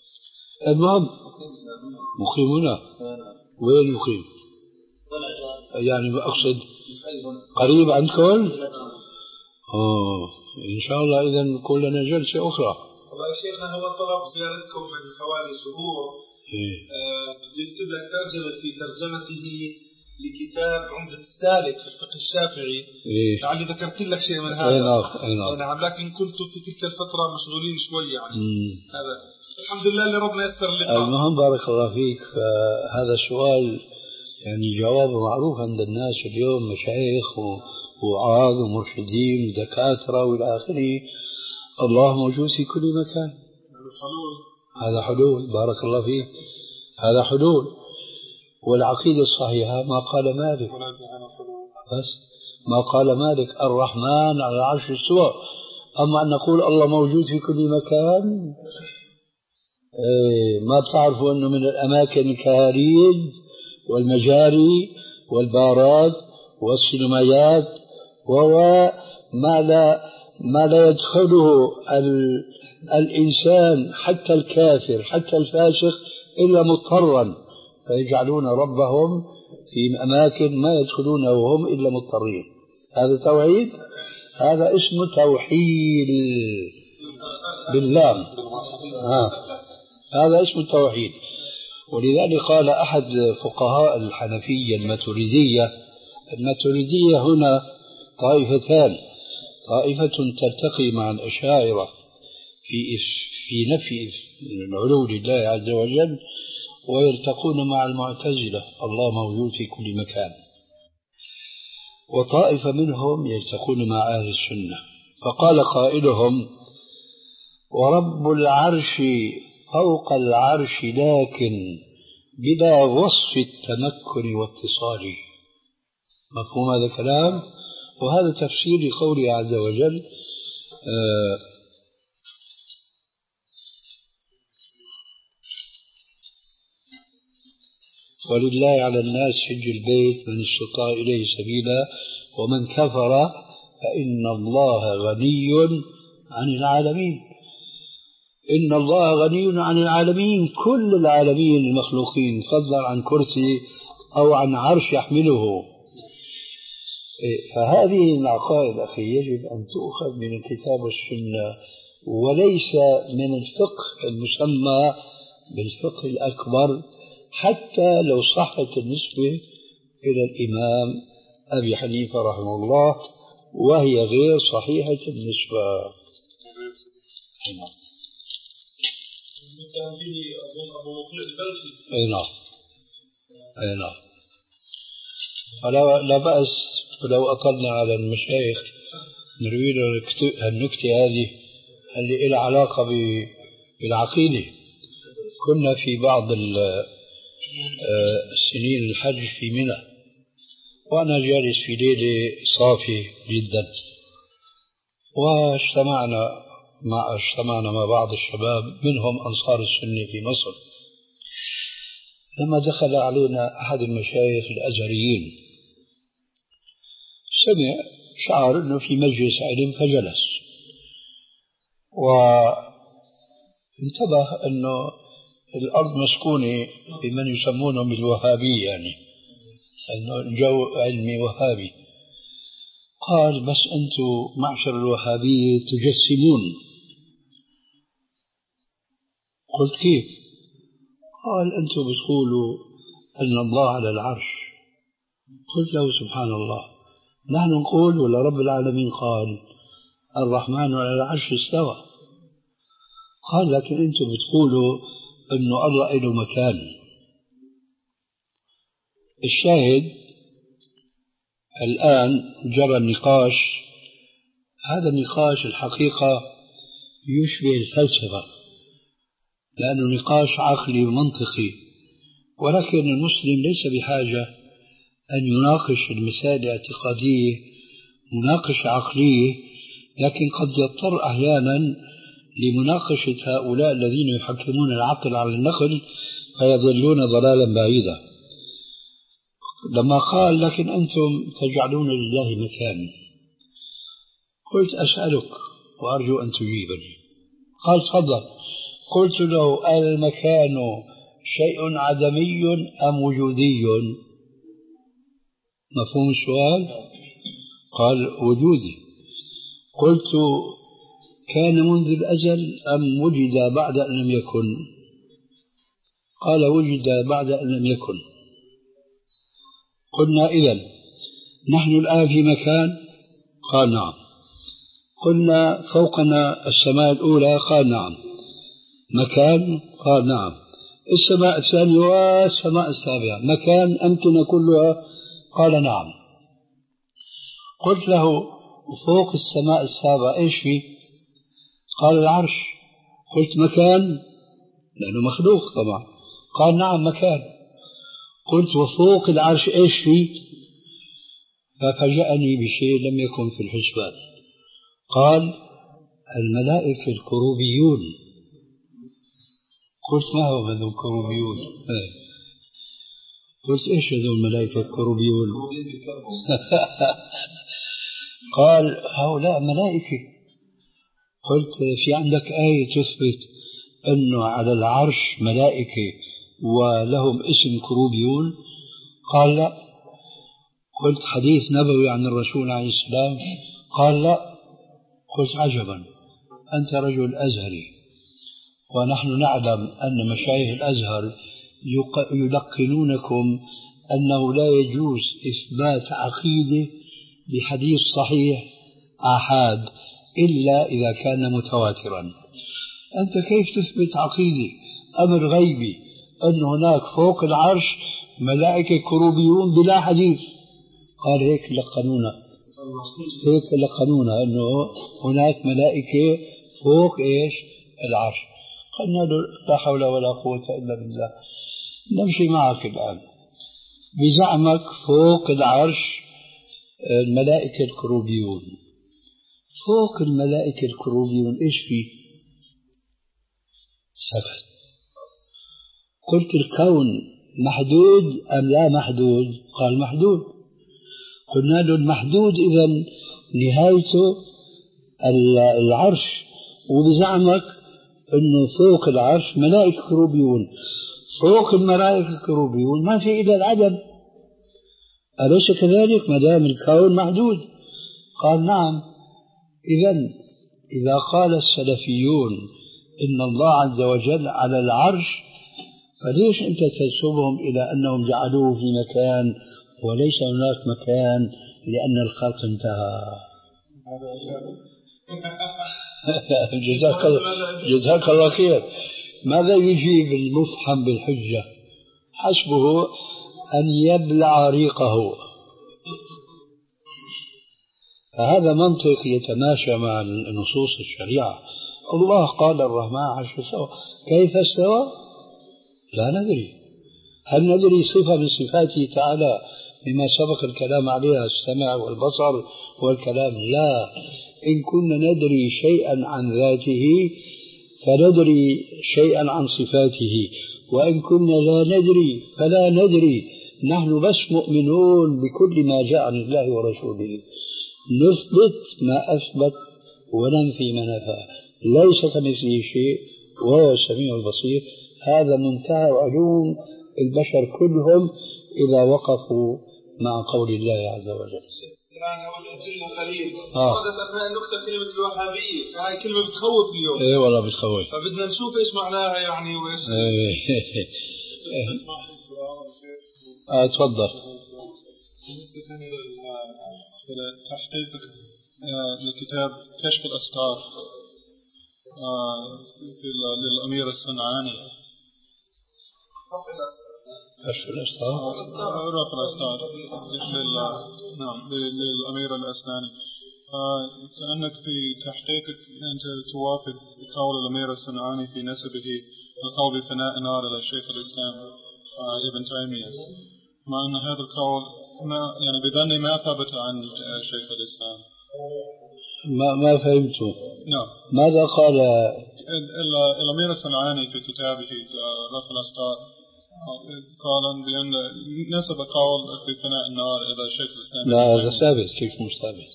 المهم مقيم هنا. وين مقيم؟ يعني بقصد قريب عندكم؟ أوه إن شاء الله إذا نكون لنا جلسة أخرى. والله يا شيخنا هو طلب زيارتكم من حوالي شهور. إيه. آه جبت لك ترجمة في ترجمته لكتاب عمدة السالك في الفقه الشافعي. إيه. لعلي ذكرت لك شيء من هذا. أي نعم أي نعم. نعم لكن كنت في تلك الفترة مشغولين شوي يعني. مم. هذا الحمد لله اللي ربنا يسر اللقاء. المهم بارك الله فيك. فهذا السؤال يعني جوابه معروف عند الناس اليوم، مشايخ ووعاظ ومرشدين ودكاترة وإلى آخره. الله موجود في كل مكان. هذا حلول. بارك الله فيك. هذا حلول. والعقيدة الصحيحة ما قال مالك، بس ما قال مالك الرحمن على العرش استوى. أما أن نقول الله موجود في كل مكان، إيه ما بتعرفوا أنه من الأماكن الكهاريج والمجاري والبارات والسينمايات وما لا ما لا يدخله الإنسان حتى الكافر حتى الفاسق إلا مضطرا، فيجعلون ربهم في أماكن ما يدخلونه وهم إلا مضطرين. هذا توحيد، هذا اسمه توحيد بالله. ها. هذا اسمه التوحيد. ولذلك قال أحد فقهاء الحنفية الماتريدية، الماتريدية هنا طائفتان، طائفة تلتقي مع الأشاعرة في في نفي العلو لله عز وجل، ويلتقون مع المعتزلة الله موجود في كل مكان، وطائفة منهم يلتقون مع أهل السنة. فقال قائلهم ورب العرش فوق العرش لكن بلا وصف التمكن واتصاله. مفهوم هذا الكلام؟ وهذا تفسير لقوله عز وجل آه ولله على الناس حج البيت من استطاع إليه سبيلا ومن كفر فإن الله غني عن العالمين. إن الله غني عن العالمين، كل العالمين المخلوقين، فضلا عن كرسي أو عن عرش يحمله. فهذه العقائد أخي يجب أن تؤخذ من الكتاب والسنة، وليس من الفقه المسمى بالفقه الأكبر، حتى لو صحت النسبة إلى الإمام أبي حنيفة رحمه الله، وهي غير صحيحة النسبة. أي نعم أي نعم. فلا لا بأس ولو أطلنا على المشايخ نروي له النكتة هذه اللي لها علاقة بالعقيدة. كنا في بعض السنين الحج في منى، وأنا جالس في ليلة صافي جدا، واجتمعنا مع اجتمعنا مع بعض الشباب منهم أنصار السنة في مصر. لما دخل علينا أحد المشايخ الأزهريين سمع شعر أنه في مجلس علم فجلس، وانتبه أنه الأرض مسكونة بمن يسمونهم بالوهابية، يعني أنه الجو علمي وهابي. قال بس أنتم معشر الوهابية تجسمون. قلت كيف؟ قال أنتم بتقولوا أن الله على العرش. قلت له سبحان الله، نحن نقول ولا رب العالمين قال الرحمن على العرش استوى؟ قال لكن أنتم بتقولوا أنه الله له مكان. الشاهد الآن جرى النقاش. هذا النقاش الحقيقة يشبه الفلسفة، لأنه نقاش عقلي ومنطقي، ولكن المسلم ليس بحاجة أن يناقش المسائل الاعتقادية مناقشة عقلية، لكن قد يضطر أحيانا لمناقشة هؤلاء الذين يحكمون العقل على النقل فيضلون ضلالا بعيدا. لما قال لكن أنتم تجعلون لله مكان، قلت أسألك وأرجو أن تجيبني. قال تفضل. قلت له المكان شيء عدمي أم وجودي؟ مفهوم السؤال؟ قال وجودي. قلت كان منذ الأزل أم وجد بعد أن لم يكن؟ قال وجد بعد أن لم يكن. قلنا إذن نحن الآن في مكان؟ قال نعم. قلنا فوقنا السماء الأولى؟ قال نعم. مكان؟ قال نعم. السماء الثانية والسماء السابعة مكان أمكنة كلها؟ قال نعم. قلت له فوق السماء السابعة إيش فيه؟ قال العرش. قلت مكان؟ لأنه مخلوق طبعا. قال نعم مكان. قلت وفوق العرش إيش فيه؟ ففاجأني بشيء لم يكن في الحسبان. قال الملائكة الكروبيون. قلت ما هو هذول الكروبيون؟ قلت ايش هذول الملائكة الكروبيون؟ قال هؤلاء ملائكة. قلت في عندك آية تثبت أنه على العرش ملائكة ولهم اسم كروبيون؟ قال لا. قلت حديث نبوي عن الرسول عليه السلام؟ قال لا. قلت عجبا، أنت رجل أزهري ونحن نعلم أن مشايخ الأزهر يلقنونكم أنه لا يجوز إثبات عقيدة بحديث صحيح آحاد إلا إذا كان متواترا. أنت كيف تثبت عقيدة أمر غيبي أن هناك فوق العرش ملائكة كروبيون بلا حديث؟ قال هيك لقنونا، هيك لقنونا أنه هناك ملائكة فوق إيش؟ العرش. قلنا له لا حول ولا قوة إلا بالله. نمشي معك الآن بزعمك فوق العرش الملائكة الكروبيون. فوق الملائكة الكروبيون إيش فيه؟ سكت. قلت الكون محدود أم لا محدود؟ قال محدود. قلنا له المحدود إذن نهايته العرش، وبزعمك أنه فوق العرش ملائكة كروبيون. فوق الملائكة الكروبيون ما في إلا العدم، أليس كذلك ما دام الكون محدود؟ قال نعم. إذن إذا قال السلفيون إن الله عز وجل على العرش، فليش أنت تنسبهم إلى أنهم جعلوه في مكان وليس هناك مكان لأن الخلق انتهى؟ جزاك الله جزاك الله خير. ماذا يجيب المفحم بالحجة؟ حسبه أن يبلع ريقه. فهذا منطق يتماشى مع نصوص الشريعة. الله قال الرحمن عرش استوى، كيف استوى؟ لا ندري. هل ندري صفة من صفاته تعالى بما سبق الكلام عليها، السمع والبصر والكلام؟ لا. إن كنا ندري شيئا عن ذاته فندري شيئا عن صفاته، وإن كنا لا ندري فلا ندري. نحن بس مؤمنون بكل ما جاء عن الله ورسوله، نثبت ما أثبت وننفي ما نفى. ليس كمثله شيء وهو السميع البصير. هذا منتهى علوم البشر كلهم إذا وقفوا مع قول الله عز وجل. يعني هو الجن قليل. آه. وردت أثناء النكتة كلمة الوهابية، هاي كلمة بتخوف اليوم. إيه والله بتخوف. فبدنا نشوف إيش معناها يعني وإيش. إيه. آه تفضل. بالنسبة لتحقيق لكتاب كشف الأستار للأمير الصنعاني. كشف الأستار. رفع الأستار نعم للأمير الأسناني. كأنك في تحقيقك أنت توافق قول الأمير الصنعاني في نسبه القول بفناء نار إلى شيخ الإسلام ابن تيمية، مع أن هذا القول ما يعني بظني ما ثبت عن شيخ الإسلام. ما ما فهمته. نعم. ماذا قال الأمير الصنعاني في كتابه رفع الأستار؟ قال بأن نسب قول بفناء النار إلى شيخ الإسلام. لا هذا ثابت. كيف مش ثابت؟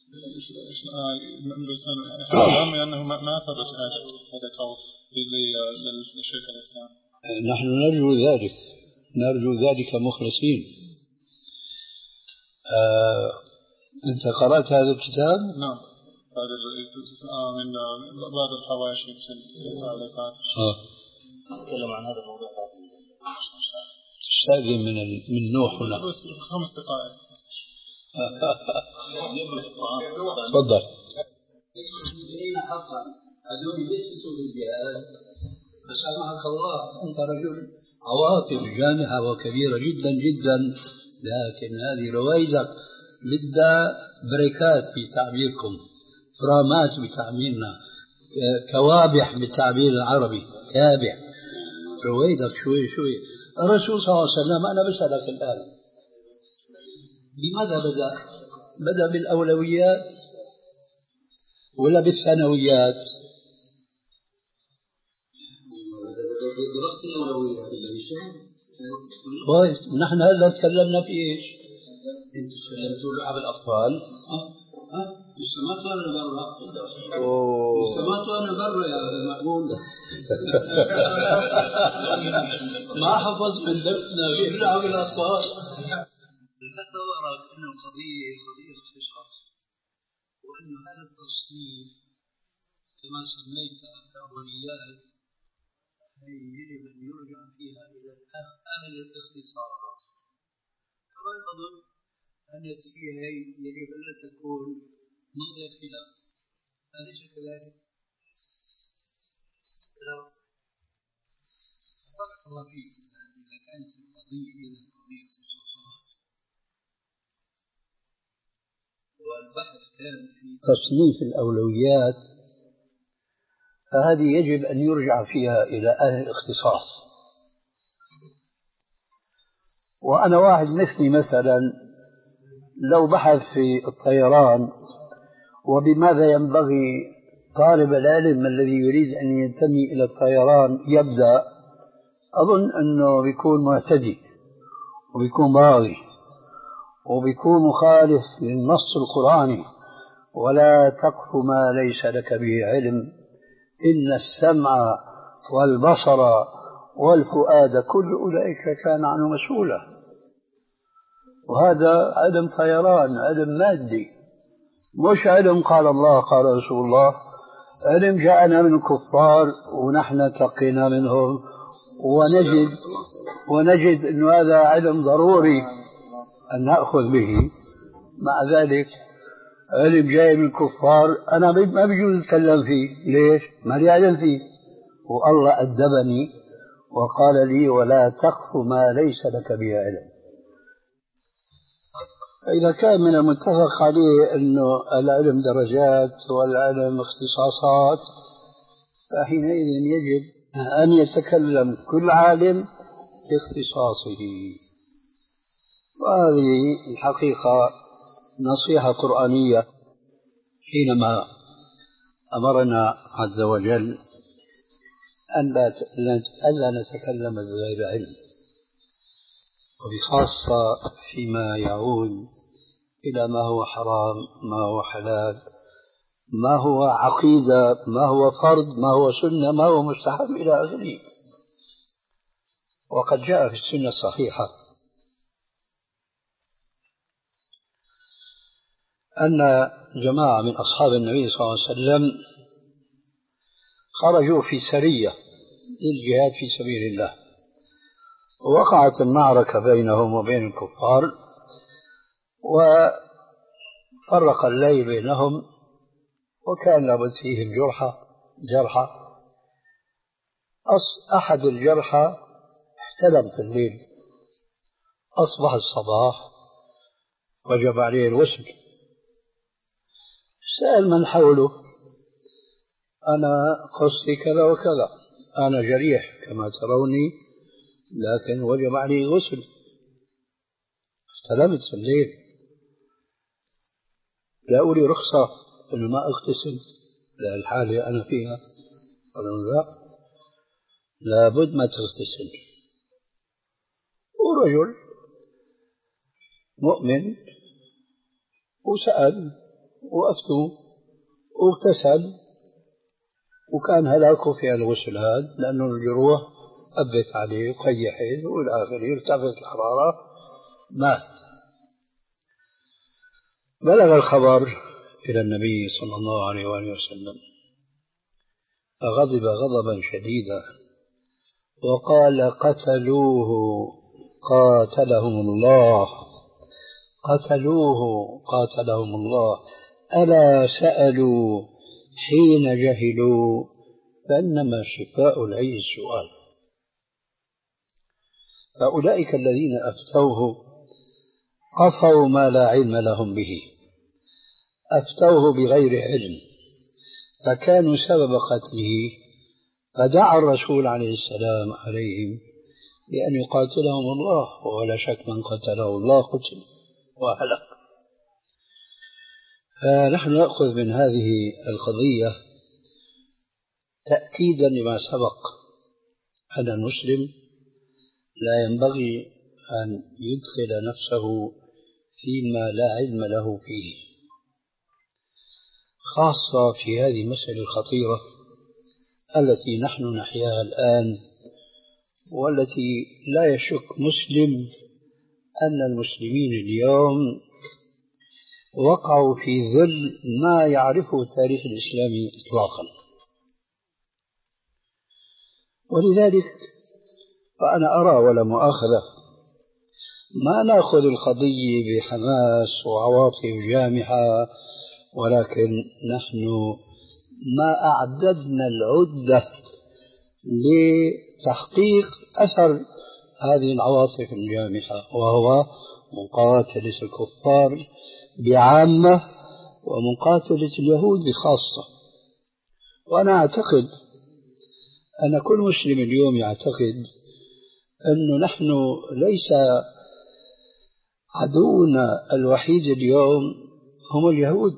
لأنه ما ثبت هذا القول للشيخ الإسلام. نحن نرجو ذلك، نرجو ذلك مخلصين. آه، أنت قرأت هذا الكتاب؟ نعم، بعد من بعض الحواشي في التعليقات. آه. تكلم عن هذا الموضوع. استأذن من ال... من نوح هنا. بس خمس دقائق. تفضل. المسلمين حقا هذول ليسوا بالجهاد، فسامحك الله أنت رجل عواطف جامحة وكبيرة جدا جدا، لكن هذه رويدك بدها بريكات بتعبيركم، فرامات بتعبيرنا، كوابح بالتعبير العربي، كابح. رويدك شوي شوي. الرسول صلى الله عليه وسلم، أنا بسألك الآن، بماذا بدأ؟ بدأ بالأولويات ولا بالثانويات؟ دراسة الأولويات كويس. نحن هلا تكلمنا في ايش؟ انتم تكلمتوا لعب الأطفال. ها ها لسه ما طلعنا برا. لسه ما طلعنا برا يا مقبول. ما حفظ من درسنا غير لعب الأطفال. تصورك أنه قضية قضية اختصاص، وأن هذا التصنيف كما سميت الأولويات يجب أن يرجع فيها إلى أهل الاختصاص. كما أظن أن فيها يجب أن تكون موضع خلاف، أليس كذلك؟ بارك الله فيك. إذا كانت القضية هي قضية اختصاصات والبحث كان في تصنيف الأولويات، فهذه يجب أن يرجع فيها إلى أهل الاختصاص. وأنا واحد مثلي مثلا لو بحث في الطيران وبماذا ينبغي طالب العلم الذي يريد أن ينتمي إلى الطيران يبدأ، أظن أنه بيكون معتدي وبيكون باغي وبيكون مخالف للنص القرآني. ولا تقف ما ليس لك به علم، إن السمع والبصر والفؤاد كل أولئك كان عنه مسؤولا. وهذا علم طيران، علم مادي، مش علم قال الله قال رسول الله. علم جاءنا من الكفار ونحن تلقينا منهم، ونجد ونجد أن هذا علم ضروري أن نأخذ به. مع ذلك علم جاي من الكفار أنا ما بيجوز أتكلم فيه. ليش؟ ما لي علم فيه. والله أدبني وقال لي ولا تقف ما ليس لك به علم. إذا كان من المتفق عليه أنه العلم درجات والعلم اختصاصات، فحينئذ يجب أن يتكلم كل عالم باختصاصه. وهذه الحقيقة نصيحة قرآنية حينما أمرنا عز وجل أن لا نتكلم بغير علم، وبخاصة فيما يعود إلى ما هو حرام، ما هو حلال، ما هو عقيدة، ما هو فرض، ما هو سنة، ما هو مستحب إلى آخره. وقد جاء في السنة الصحيحة أن جماعة من أصحاب النبي صلى الله عليه وسلم خرجوا في سرية للجهاد في سبيل الله، ووقعت المعركة بينهم وبين الكفار، وفرق الليل بينهم، وكان لابد فيهم جرحى جرحى أحد الجرحى احتلم في الليل، أصبح الصباح وجب عليه الغسل. سأل من حوله أنا قصتي كذا وكذا، أنا جريح كما تروني، لكن وجب علي غسل، احتلمت في الليل، جاءوا لي رخصة أنه ما أغتسل للحالة أنا فيها. قالوا لا، لابد ما تغتسل. ورجل مؤمن وسأل وأفتوا واغتسل، وكان هلاكه في الغسل هذا لأنه الجروح أبت عليه وقيحت والى آخره، ارتفعت الحرارة، مات. بلغ الخبر إلى النبي صلى الله عليه وآله وسلم، فغضب غضبا شديدا وقال: قتلوه قاتلهم الله، قتلوه قاتلهم الله، ألا سألوا حين جهلوا، فإنما شفاء العي السؤال. فأولئك الذين أفتوه قفوا ما لا علم لهم به، أفتوه بغير علم، فكانوا سبب قتله، فدعا الرسول عليه السلام عليهم بأن يقاتلهم الله، ولا شك من قتله الله قتل وهلك. فنحن نأخذ من هذه القضية تأكيدا لما سبق أن المسلم لا ينبغي أن يدخل نفسه فيما لا علم له فيه، خاصة في هذه المسألة الخطيرة التي نحن نحياها الآن، والتي لا يشك مسلم أن المسلمين اليوم وقعوا في ظل ما يعرفه التاريخ الإسلامي إطلاقا. ولذلك فأنا أرى ولا مؤاخذة ما نأخذ القضية بحماس وعواطف جامحة، ولكن نحن ما أعددنا العدة لتحقيق أثر هذه العواطف الجامحة، وهو مقاتلة الكفار بعامة ومقاتلة اليهود بخاصة. وأنا أعتقد أن كل مسلم اليوم يعتقد أنه نحن ليس عدونا الوحيد اليوم هم اليهود،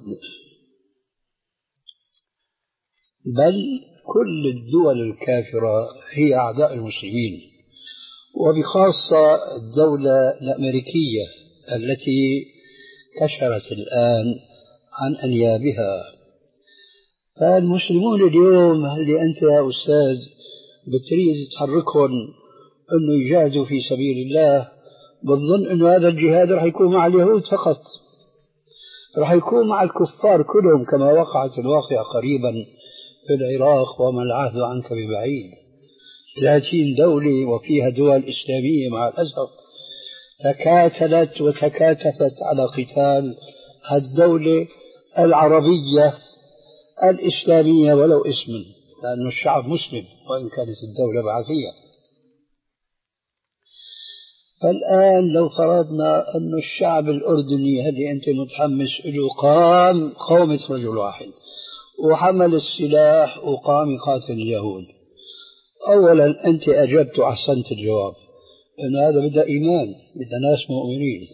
بل كل الدول الكافرة هي أعداء المسلمين، وبخاصة الدولة الأمريكية التي كشرت الآن عن أنيابها. فالمسلمون اليوم اللي أنت يا أستاذ بتريد تحركهم أنه يجاهدوا في سبيل الله، بظن أنه هذا الجهاد رح يكون مع اليهود فقط، رح يكون مع الكفار كلهم، كما وقعت الواقع قريبا في العراق، وما العهد عنك ببعيد. ثلاثين دولة وفيها دول إسلامية مع الأسف تكاتلت وتكاتفت على قتال الدولة العربية الإسلامية ولو اسما، لأن الشعب مسلم وإن كانت الدولة بعثية. فالآن لو فرضنا أن الشعب الأردني هذه أنت متحمس له قام قومة رجل واحد وحمل السلاح وقام يقاتل اليهود، أولا أنت أجبت وأحسنت الجواب، لأن هذا بدأ إيمان، بدأ ناس مؤمنين،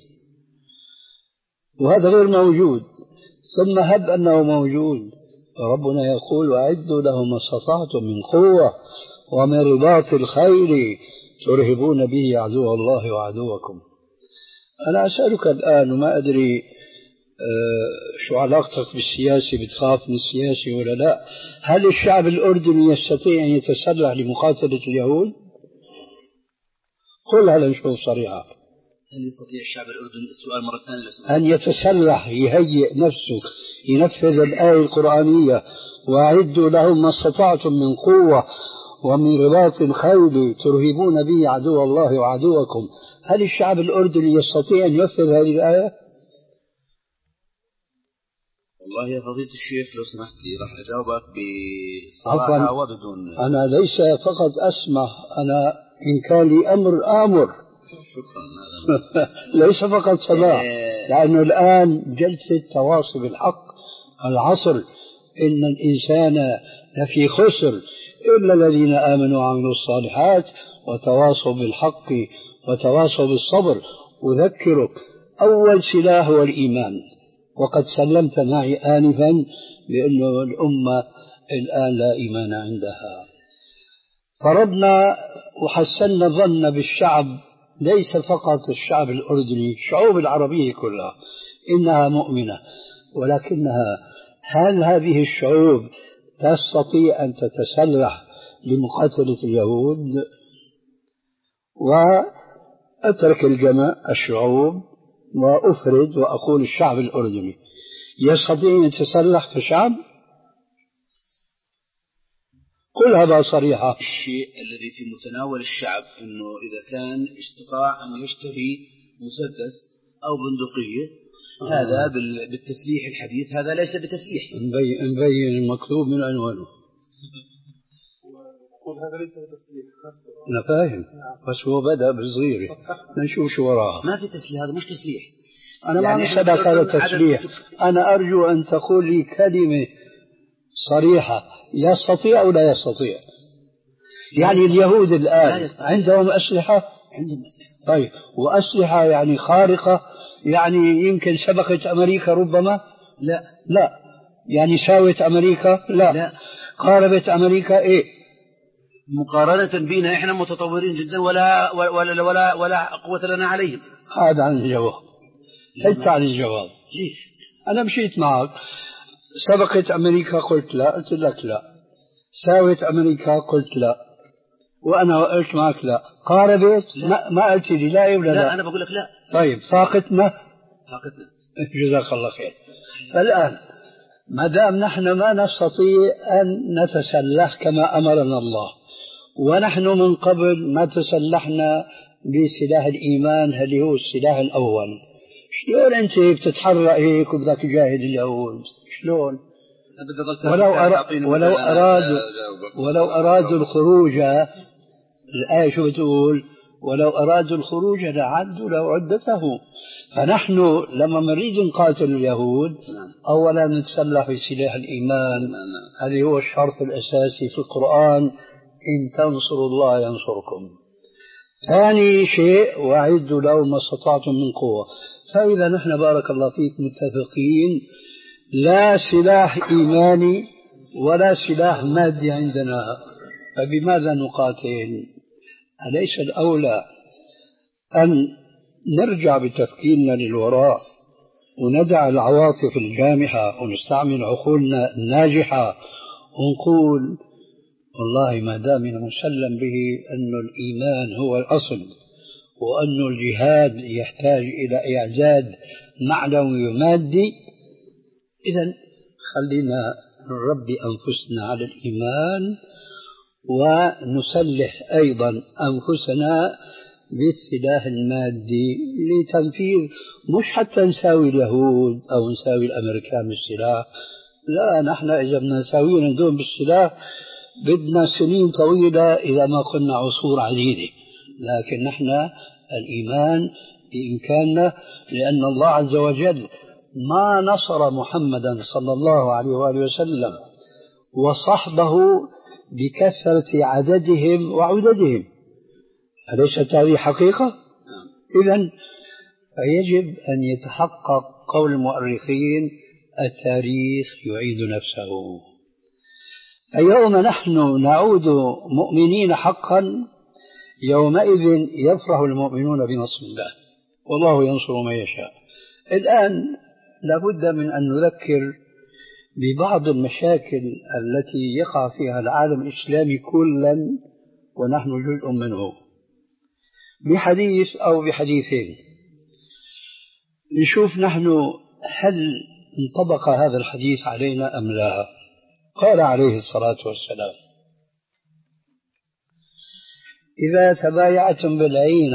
وهذا غير موجود. ثم هب أنه موجود، ربنا يقول: وأعدوا لهم ما استطعتم من قوة ومن رباط الخيل ترهبون به عدو الله وعدوكم. أنا أسألك الآن وما أدري آه شو علاقتك بالسياسة، بتخاف من السياسة ولا لا؟ هل الشعب الأردني يستطيع أن يتسلح لمقاتلة اليهود؟ قل هل نشوف صريحة. هل يستطيع الشعب الأردني، السؤال مرة ثانية، أن يتسلح، يهيئ نفسه، ينفذ الآية القرآنية: وأعدوا لهم ما استطعتم من قوة ومن رباط الخيل ترهبون به عدو الله وعدوكم؟ هل الشعب الأردني يستطيع أن ينفذ هذه الآية؟ والله يا فضيلة الشيخ لو سمحت لي راح أجاوبك بصراحة وبدون. أنا ليس فقط أسمع، أنا إن كان لي أمر آمر. شكرا. ليس فقط سماع، لأنه الآن جلسة تواصي بالحق العصر، إن الإنسان لفي خسر إلا الذين آمنوا وعملوا الصالحات وتواصوا بالحق وتواصوا بالصبر. أذكرك أول سلاح هو الإيمان، وقد سلمت معي آنفا بأنه الأمة الآن لا إيمان عندها. فرضنا وحسنا ظن بالشعب، ليس فقط الشعب الأردني، الشعوب العربية كلها إنها مؤمنة، ولكنها هل هذه الشعوب تستطيع أن تتسلح لمقاتلة اليهود؟ وأترك الجمع الشعوب وأفرد وأقول الشعب الأردني يستطيع أن يتسلح كشعب؟ قلها بقى صريحة. الشيء الذي في متناول الشعب أنه إذا كان استطاع أن يشتري مسدس أو بندقية آه. هذا بالتسليح الحديث هذا ليس بتسليح. نبين, نبين المكتوب من عنوانه. قل هذا ليس بتسليح. أنا فاهم بس هو بدأ بالصغيرة نشوف شو وراها. ما في تسليح، هذا مش تسليح. أنا يعني ما سبق هذا التسليح. أنا أرجو أن تقول لي كلمة صريحة يستطيع أو لا يستطيع. يعني اليهود الآن عندهم أسلحة؟ عندهم أسلحة. طيب وأسلحة يعني خارقة يعني يمكن سبقت أمريكا ربما؟ لا. لا يعني ساوت أمريكا؟ لا. لا. قاربت أمريكا؟ إيه؟ مقارنة بنا إحنا متطورين جدا ولا ولا ولا ولا قوة لنا عليهم. هذا عن الجواب. حتى عن الجواب. ليش؟ أنا مشيت معك. سبقت أمريكا قلت لا، قلت لك لا. ساوت أمريكا قلت لا، وأنا قلت معك لا. قاربت ما, ما قلت لي لا ولا لا. لا أنا بقول لك لا. طيب فاقتنا؟ فاقتنا. جزاك الله خير. فالآن ما دام نحن ما نستطيع أن نتسلح كما أمرنا الله، ونحن من قبل ما تسلحنا بسلاح الإيمان اللي هو السلاح الأول، شلون أنت بتتحرك هيك وبدك تجاهد اليهود؟ شلون؟ ولو أراد ولو أرادوا ولو أرادوا الخروج، الآية شو بتقول؟ ولو أرادوا الخروج لعدوا له عدته. فنحن لما نريد نقاتل اليهود أولا نتسلح بسلاح الإيمان، هذا هو الشرط الأساسي في القرآن، إن تنصروا الله ينصركم. ثاني شيء وأعدوا له ما استطعتم من قوة. فإذا نحن بارك الله فيك متفقين لا سلاح إيماني ولا سلاح مادي عندنا، فبماذا نقاتل؟ أليس الأولى أن نرجع بتفكيرنا للوراء وندع العواطف الجامحة ونستعمل عقولنا الناجحة ونقول والله ما دامنا مسلم به أن الإيمان هو الأصل، وأن الجهاد يحتاج إلى إعداد معنوي ومادي، إذن خلينا نربي أنفسنا على الإيمان ونسلح أيضا أنفسنا بالسلاح المادي لتنفيذ، مش حتى نساوي اليهود أو نساوي الأمريكان بالسلاح، لا، نحن إذا بدنا نساويهم ندوم بالسلاح بدنا سنين طويلة إذا ما قلنا عصور عديدة، لكن نحن الإيمان بإمكاننا، لأن الله عز وجل ما نصر محمدا صلى الله عليه وآله وسلم وصحبه بكثرة عددهم وعددهم، أليست هذه حقيقة؟ إذن فيجب أن يتحقق قول المؤرخين التاريخ يعيد نفسه. اليوم نحن نعود مؤمنين حقا، يومئذ يفرح المؤمنون بنصر الله والله ينصر من يشاء. الآن لابد من أن نذكر ببعض المشاكل التي يقع فيها العالم الإسلامي كلا ونحن جزء منه، بحديث أو بحديثين، نشوف نحن هل انطبق هذا الحديث علينا أم لا. قال عليه الصلاة والسلام: إذا تبايعتم بالعينة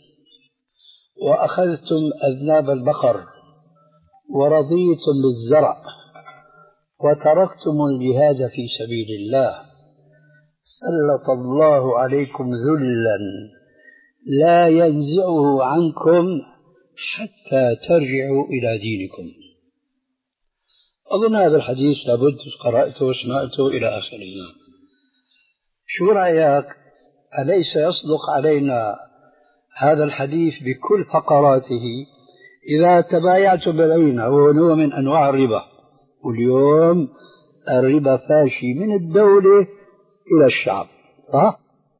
وأخذتم أذناب البقر ورضيتم بالزرع وتركتم الجهاد في سبيل الله سلط الله عليكم ذلا لا ينزعه عنكم حتى ترجعوا إلى دينكم. أظن هذا الحديث لابد قرأته وسمعته إلى آخره. شو رأيك؟ أليس يصدق علينا هذا الحديث بكل فقراته؟ إذا تبايعت بالعينة وهو نوع من أنواع الربا، واليوم الربا فاشي من الدولة إلى الشعب، صح؟